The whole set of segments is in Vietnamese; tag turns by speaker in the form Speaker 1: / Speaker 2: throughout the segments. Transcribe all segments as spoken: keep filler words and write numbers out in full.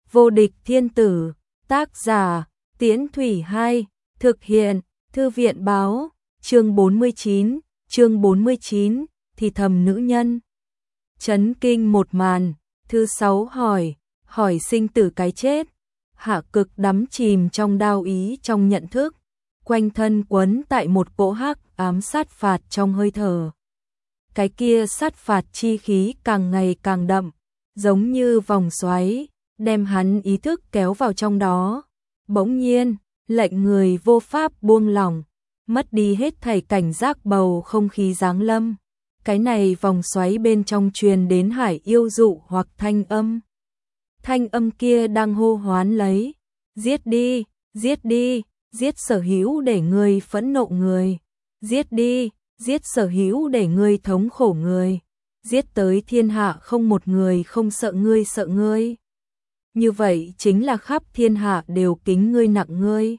Speaker 1: Vô địch thiên tử, tác giả, Tiễn Thủy Hai, thực hiện, Thư viện báo, chương bốn mươi chín, chương bốn mươi chín, thì thầm nữ nhân. Chấn kinh một màn, thứ sáu hỏi, hỏi sinh tử cái chết. Hạ Cực đắm chìm trong đao ý trong nhận thức, quanh thân quấn tại một cỗ hắc ám sát phạt trong hơi thở. Cái kia sát phạt chi khí càng ngày càng đậm, giống như vòng xoáy, đem hắn ý thức kéo vào trong đó. Bỗng nhiên, lệnh người vô pháp buông lỏng, mất đi hết thảy cảnh giác bầu không khí giáng lâm. Cái này vòng xoáy bên trong truyền đến hải yêu dụ hoặc thanh âm. Thanh âm kia đang hô hoán lấy, giết đi, giết đi, giết sở hữu để ngươi phẫn nộ người, giết đi, giết sở hữu để ngươi thống khổ người, giết tới thiên hạ không một người không sợ ngươi sợ ngươi. Như vậy chính là khắp thiên hạ đều kính ngươi nặng ngươi.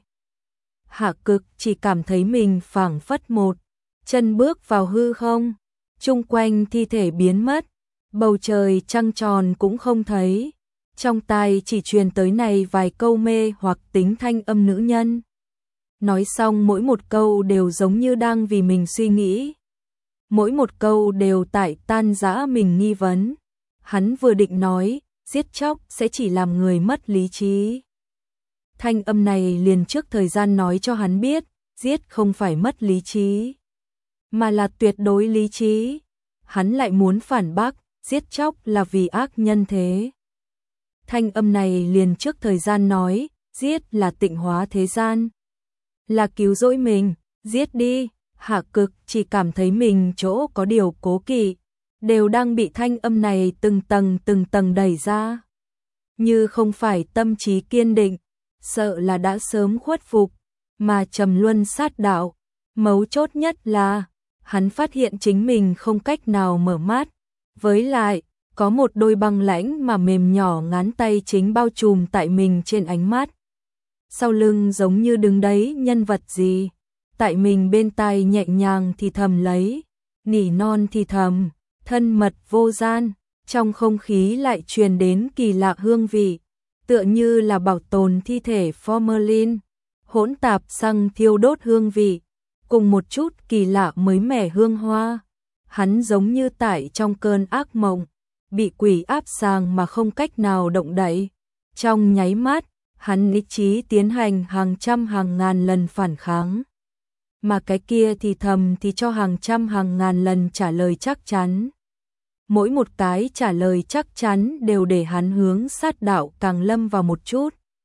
Speaker 1: Hạ Cực chỉ cảm thấy mình phảng phất một chân bước vào hư không, chung quanh thi thể biến mất, bầu trời trăng tròn cũng không thấy, trong tai chỉ truyền tới này vài câu mê hoặc tính thanh âm nữ nhân. Nói xong mỗi một câu đều giống như đang vì mình suy nghĩ, mỗi một câu đều tại tan rã mình nghi vấn. Hắn vừa định nói, giết chóc sẽ chỉ làm người mất lý trí. Thanh âm này liền trước thời gian nói cho hắn biết, giết không phải mất lý trí, mà là tuyệt đối lý trí. Hắn lại muốn phản bác, giết chóc là vì ác nhân thế. Thanh âm này liền trước thời gian nói, giết là tịnh hóa thế gian, là cứu rỗi mình, giết đi. Hạ Cực chỉ cảm thấy mình chỗ có điều cố kỵ, đều đang bị thanh âm này từng tầng từng tầng đẩy ra. Như không phải tâm trí kiên định, sợ là đã sớm khuất phục, mà trầm luân sát đạo. Mấu chốt nhất là, hắn phát hiện chính mình không cách nào mở mắt, với lại, có một đôi băng lãnh mà mềm nhỏ ngón tay chính bao trùm tại mình trên ánh mắt. Sau lưng giống như đứng đấy nhân vật gì, tại mình bên tai nhẹ nhàng thì thầm lấy, nỉ non thì thầm, thân mật vô gian, trong không khí lại truyền đến kỳ lạ hương vị, tựa như là bảo tồn thi thể formalin, hỗn tạp xăng thiêu đốt hương vị, cùng một chút kỳ lạ mới mẻ hương hoa. Hắn giống như tại trong cơn ác mộng, bị quỷ áp sàng mà không cách nào động đậy. Trong nháy mắt, hắn ý chí tiến hành hàng trăm hàng ngàn lần phản kháng, mà cái kia thì thầm thì cho hàng trăm hàng ngàn lần trả lời chắc chắn. Mỗi một cái trả lời chắc chắn đều để hắn hướng sát đạo càng lâm vào một chút.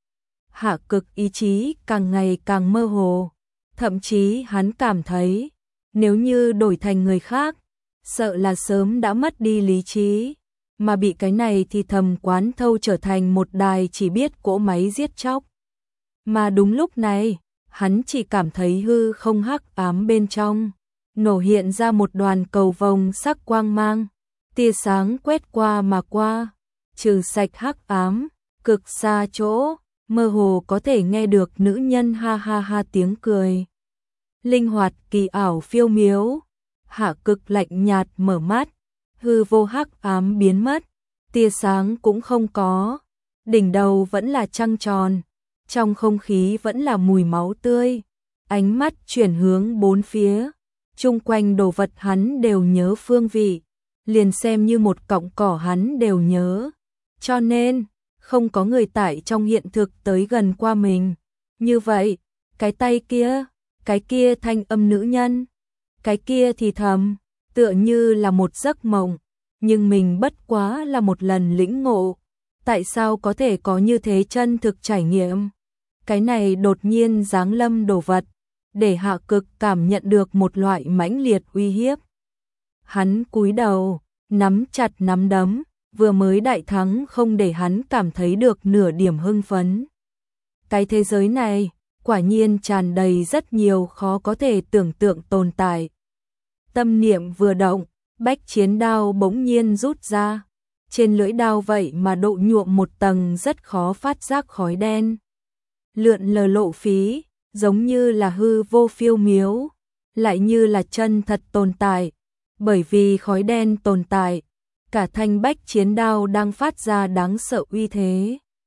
Speaker 1: Hạ Cực ý chí càng ngày càng mơ hồ, thậm chí hắn cảm thấy, nếu như đổi thành người khác, sợ là sớm đã mất đi lý trí, mà bị cái này thì thầm quán thâu trở thành một đài chỉ biết cỗ máy giết chóc. Mà đúng lúc này, hắn chỉ cảm thấy hư không hắc ám bên trong, nổ hiện ra một đoàn cầu vồng sắc quang mang, tia sáng quét qua mà qua, trừ sạch hắc ám, cực xa chỗ, mơ hồ có thể nghe được nữ nhân ha ha ha tiếng cười. Linh hoạt kỳ ảo phiêu miếu. Hạ Cực lạnh nhạt mở mắt, hư vô hắc ám biến mất, tia sáng cũng không có, đỉnh đầu vẫn là trăng tròn, trong không khí vẫn là mùi máu tươi. Ánh mắt chuyển hướng bốn phía, chung quanh đồ vật hắn đều nhớ phương vị, liền xem như một cọng cỏ hắn đều nhớ, cho nên không có người tại trong hiện thực tới gần qua mình. Như vậy, cái tay kia, cái kia thanh âm nữ nhân, cái kia thì thầm, tựa như là một giấc mộng, nhưng mình bất quá là một lần lĩnh ngộ. Tại sao có thể có như thế chân thực trải nghiệm? Cái này đột nhiên giáng lâm đồ vật, để Hạ Cực cảm nhận được một loại mãnh liệt uy hiếp. Hắn cúi đầu, nắm chặt nắm đấm, vừa mới đại thắng không để hắn cảm thấy được nửa điểm hưng phấn. Cái thế giới này, quả nhiên tràn đầy rất nhiều khó có thể tưởng tượng tồn tại. Tâm niệm vừa động, bách chiến đao bỗng nhiên rút ra. Trên lưỡi đao vậy mà độ nhuộm một tầng rất khó phát giác khói đen. Lượn lờ lộ phí, giống như là hư vô phiêu miếu, lại như là chân thật tồn tại. Bởi vì khói đen tồn tại, cả thanh bách chiến đao đang phát ra đáng sợ uy thế.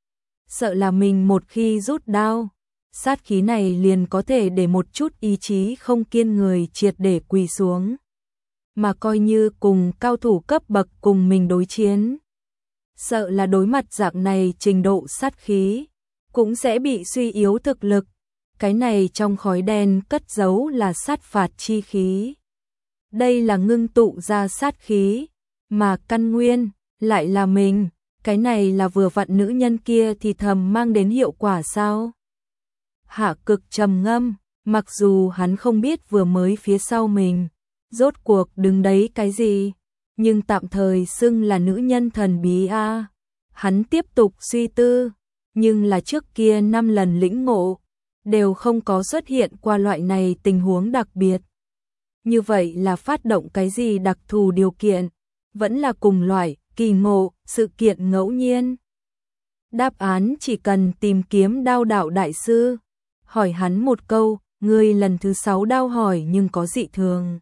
Speaker 1: sợ là mình một khi rút đao, sát khí này liền có thể để một chút ý chí không kiên người triệt để quỳ xuống. Mà coi như cùng cao thủ cấp bậc cùng mình đối chiến. Sợ là đối mặt dạng này trình độ sát khí, cũng sẽ bị suy yếu thực lực. Cái này trong khói đen cất giấu là sát phạt chi khí. Đây là ngưng tụ ra sát khí, mà căn nguyên lại là mình. Cái này là vừa vặn nữ nhân kia thì thầm mang đến hiệu quả sao? Hạ Cực trầm ngâm, mặc dù hắn không biết vừa mới phía sau mình, rốt cuộc đứng đấy cái gì, nhưng tạm thời xưng là nữ nhân thần bí a. Hắn tiếp tục suy tư, nhưng là trước kia năm lần lĩnh ngộ, đều không có xuất hiện qua loại này tình huống đặc biệt. Như vậy là phát động cái gì đặc thù điều kiện, vẫn là cùng loại, kỳ ngộ, sự kiện ngẫu nhiên. Đáp án chỉ cần tìm kiếm đao đạo đại sư, hỏi hắn một câu, ngươi lần thứ sáu đao hỏi nhưng có dị thường.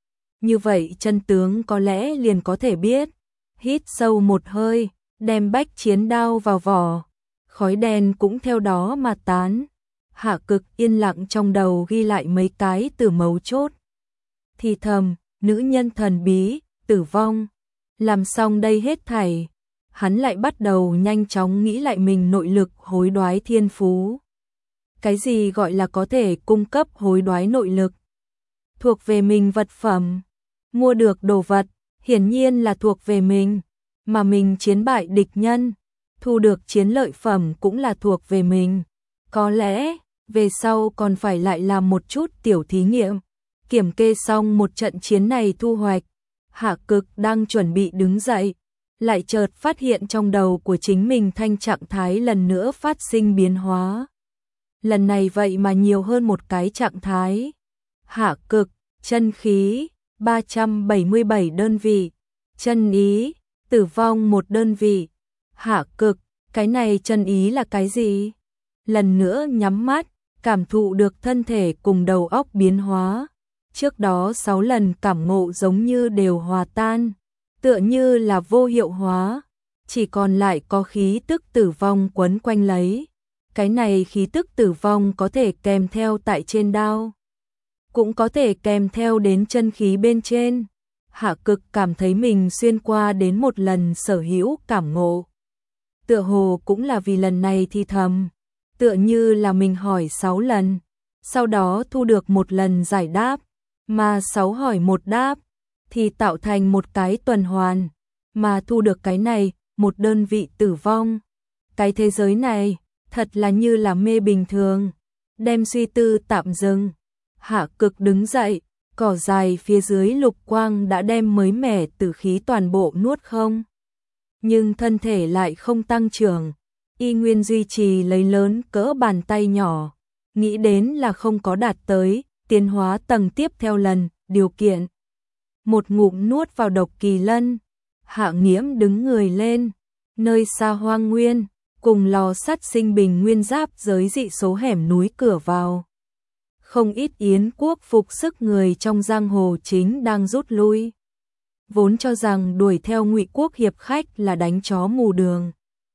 Speaker 1: Như vậy chân tướng có lẽ liền có thể biết. Hít sâu một hơi, đem bách chiến đao vào vỏ, khói đen cũng theo đó mà tán. Hạ Cực yên lặng trong đầu ghi lại mấy cái từ mấu chốt. Thì thầm, nữ nhân thần bí, tử vong. Làm xong đây hết thảy, hắn lại bắt đầu nhanh chóng nghĩ lại mình nội lực hối đoái thiên phú. Cái gì gọi là có thể cung cấp hối đoái nội lực? Thuộc về mình vật phẩm, mua được đồ vật, hiển nhiên là thuộc về mình, mà mình chiến bại địch nhân, thu được chiến lợi phẩm cũng là thuộc về mình. Có lẽ, về sau còn phải lại làm một chút tiểu thí nghiệm, kiểm kê xong một trận chiến này thu hoạch. Hạ Cực đang chuẩn bị đứng dậy, lại chợt phát hiện trong đầu của chính mình thanh trạng thái lần nữa phát sinh biến hóa. Lần này vậy mà nhiều hơn một cái trạng thái. Hạ Cực, chân khí, ba trăm bảy mươi bảy đơn vị, chân ý, tử vong một đơn vị. Hạ Cực, cái này chân ý là cái gì? Lần nữa nhắm mắt, cảm thụ được thân thể cùng đầu óc biến hóa. Trước đó sáu lần cảm ngộ giống như đều hòa tan, tựa như là vô hiệu hóa, chỉ còn lại có khí tức tử vong quấn quanh lấy. Cái này khí tức tử vong có thể kèm theo tại trên đao, cũng có thể kèm theo đến chân khí bên trên. Hạ Cực cảm thấy mình xuyên qua đến một lần sở hữu cảm ngộ. Tựa hồ cũng là vì lần này thì thầm, tựa như là mình hỏi sáu lần, sau đó thu được một lần giải đáp, mà sáu hỏi một đáp, thì tạo thành một cái tuần hoàn, mà thu được cái này, một đơn vị tử vong. Cái thế giới này, thật là như là mê bình thường, đem suy tư tạm dừng. Hạ Cực đứng dậy, cỏ dài phía dưới lục quang đã đem mới mẻ tử khí toàn bộ nuốt không. Nhưng thân thể lại không tăng trưởng, y nguyên duy trì lấy lớn cỡ bàn tay nhỏ, nghĩ đến là không có đạt tới tiến hóa tầng tiếp theo lần, điều kiện. Một ngụm nuốt vào độc kỳ lân, Hạ Nghiễm đứng người lên, nơi xa hoang nguyên, cùng lò sắt sinh bình nguyên giáp giới dị số hẻm núi cửa vào. Không ít Yến quốc phục sức người trong giang hồ chính đang rút lui. Vốn cho rằng đuổi theo Ngụy quốc hiệp khách là đánh chó mù đường.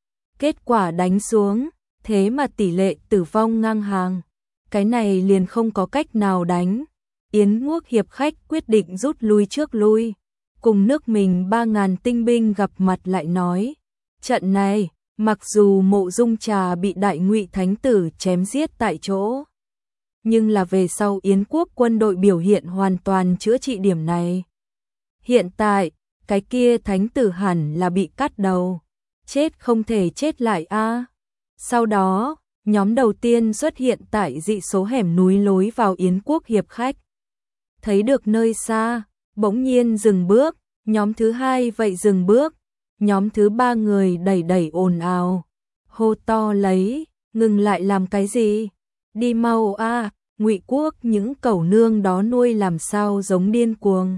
Speaker 1: Kết quả đánh xuống, thế mà tỷ lệ tử vong ngang hàng. Cái này liền không có cách nào đánh. Yến quốc hiệp khách quyết định rút lui trước lui. Cùng nước mình ba ngàn tinh binh gặp mặt lại nói. Trận này, mặc dù Mộ Dung Trà bị Đại Ngụy Thánh Tử chém giết tại chỗ, nhưng là về sau Yến quốc quân đội biểu hiện hoàn toàn chữa trị điểm này. Hiện tại, cái kia Thánh Tử hẳn là bị cắt đầu. Chết không thể chết lại a. Sau đó, nhóm đầu tiên xuất hiện tại dị số hẻm núi lối vào Yến quốc hiệp khách. Thấy được nơi xa, bỗng nhiên dừng bước, nhóm thứ hai vậy dừng bước, nhóm thứ ba người đẩy đẩy ồn ào, hô to lấy, ngừng lại làm cái gì? Đi mau a, Ngụy quốc những cẩu nương đó nuôi làm sao giống điên cuồng.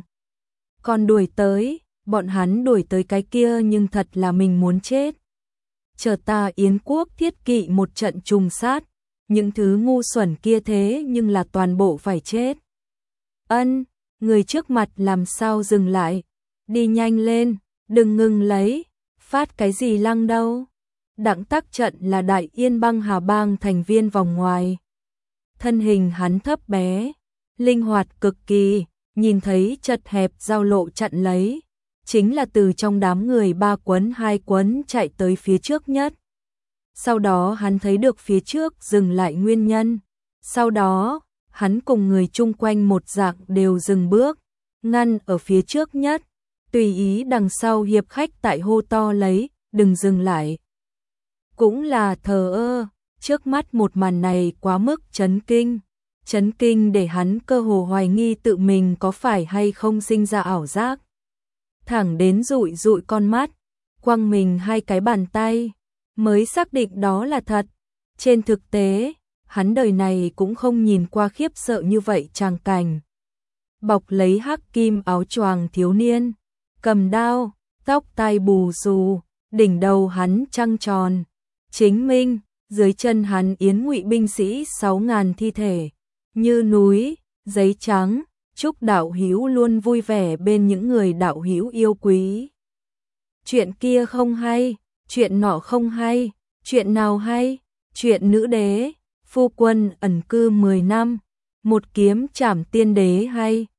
Speaker 1: Còn đuổi tới, bọn hắn đuổi tới cái kia nhưng thật là mình muốn chết. Chờ ta Yến quốc thiết kỵ một trận trùng sát, những thứ ngu xuẩn kia thế nhưng là toàn bộ phải chết. Ân, người trước mặt làm sao dừng lại, đi nhanh lên, đừng ngừng lấy, phát cái gì lăng đâu. Đặng Tác Trận là Đại Yên bang Hà bang thành viên vòng ngoài. Thân hình hắn thấp bé, linh hoạt cực kỳ, nhìn thấy chật hẹp giao lộ chặn lấy, chính là từ trong đám người ba quấn hai quấn chạy tới phía trước nhất. Sau đó hắn thấy được phía trước dừng lại nguyên nhân, sau đó hắn cùng người chung quanh một dạng đều dừng bước, ngăn ở phía trước nhất, tùy ý đằng sau hiệp khách tại hô to lấy, đừng dừng lại. Cũng là thờ ơ, trước mắt một màn này quá mức chấn kinh, chấn kinh để hắn cơ hồ hoài nghi tự mình có phải hay không sinh ra ảo giác. Thẳng đến dụi dụi con mắt, quăng mình hai cái bàn tay, mới xác định đó là thật. Trên thực tế, hắn đời này cũng không nhìn qua khiếp sợ như vậy tràng cảnh. Bọc lấy hắc kim áo choàng thiếu niên, cầm đao, tóc tai bù xù, đỉnh đầu hắn trăng tròn, chính minh, dưới chân hắn yến ngụy binh sĩ sáu ngàn thi thể, như núi, giấy trắng, chúc đạo hữu luôn vui vẻ bên những người đạo hữu yêu quý. Chuyện kia không hay, chuyện nọ không hay, chuyện nào hay, chuyện nữ đế, phu quân ẩn cư mười năm, một kiếm trảm tiên đế hay.